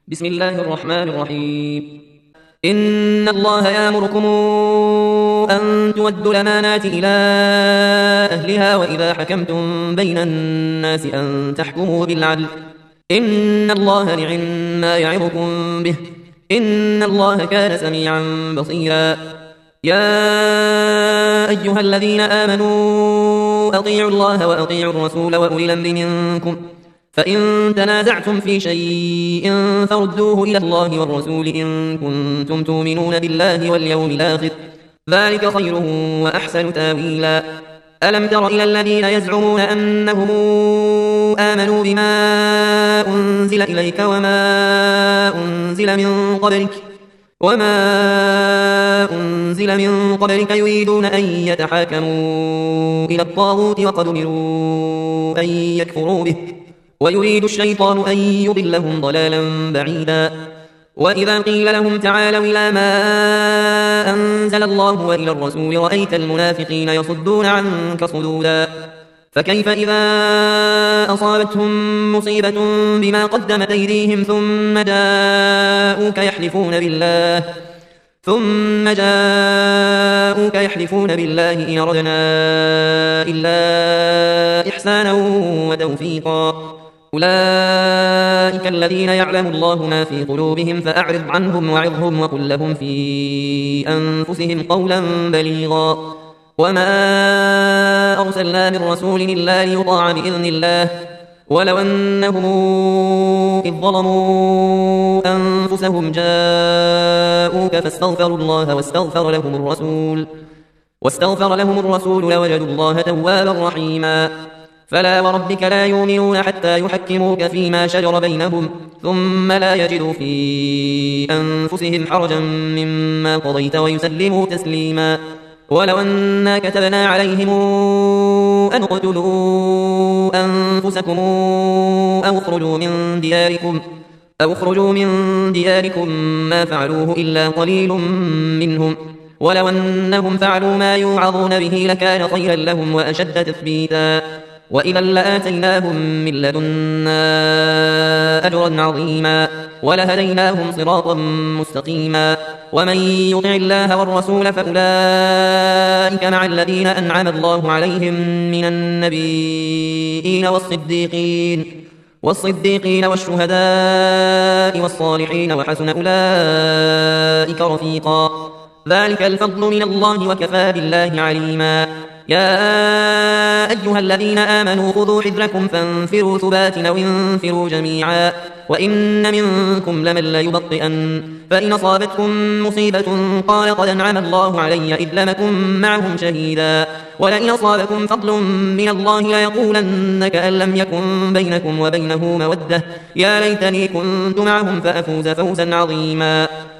بسم الله الرحمن الرحيم. إن الله يأمركم أن تودوا الأمانات إلى أهلها وإذا حكمتم بين الناس أن تحكموا بالعدل. إن الله نعم يعظكم به. إن الله كان سميعا بصيرا. يا أيها الذين آمنوا أطيعوا الله وأطيعوا الرسول وأولي الأمر منكم، فإن تنازعتم في شيء فردوه إلى الله والرسول إن كنتم تؤمنون بالله واليوم الآخر، ذلك خير وأحسن تاويلا. ألم تر إلى الذين يزعمون أنهم آمنوا بما أنزل إليك وما أنزل من قبلك يريدون أن يتحاكموا إلى الطاغوت وقد أمروا أن يكفروا به ويريد الشيطان أن يضلهم ضلالا بعيدا. وإذا قيل لهم تعالوا إلى ما أنزل الله وإلى الرسول رأيت المنافقين يصدون عنك صدودا. فكيف إذا أصابتهم مصيبة بما قدمت أيديهم ثم جاءوك يحلفون بالله إن أردنا إلا إحسانا وتوفيقا. أولئك الذين يعلم الله ما في قلوبهم فأعرض عنهم وعظهم وقل لهم في أنفسهم قولا بليغا. وما أرسلنا من رسول إلا ليطاع بإذن الله، ولو أنهم إذ ظلموا أنفسهم جاءوك فاستغفروا الله واستغفر لهم الرسول لوجدوا الله توابا رحيما. فلا وربك لا يؤمنون حتى يحكموك فيما شجر بينهم ثم لا يجدوا في أنفسهم حرجا مما قضيت ويسلموا تسليما. ولو أنا كتبنا عليهم أن اقتلوا أنفسكم أو اخرجوا من دياركم ما فعلوه إلا قليل منهم، ولو أنهم فعلوا ما يوعظون به لكان خيرا لهم وأشد تثبيتا، وإذا لآتيناهم من لدنا أجرا عظيما ولهديناهم صراطا مستقيما. ومن يطع الله والرسول فأولئك مع الذين أنعم الله عليهم من النبيين والصديقين والشهداء والصالحين وحسن أولئك رفيقا. ذلك الفضل من الله وكفى بالله عليما. يا أيها الذين آمنوا خذوا حذركم فانفروا ثبات أو انفروا جميعا. وإن منكم لمن ليبطئن فإن أصابتكم مصيبة قال قد أنعم الله علي إذ لم أكن معهم شهيدا، ولئن أصابكم فضل من الله ليقولن كأن لم يكن بينكم وبينه مودة، يا ليتني كنت معهم فأفوز فوزا عظيما.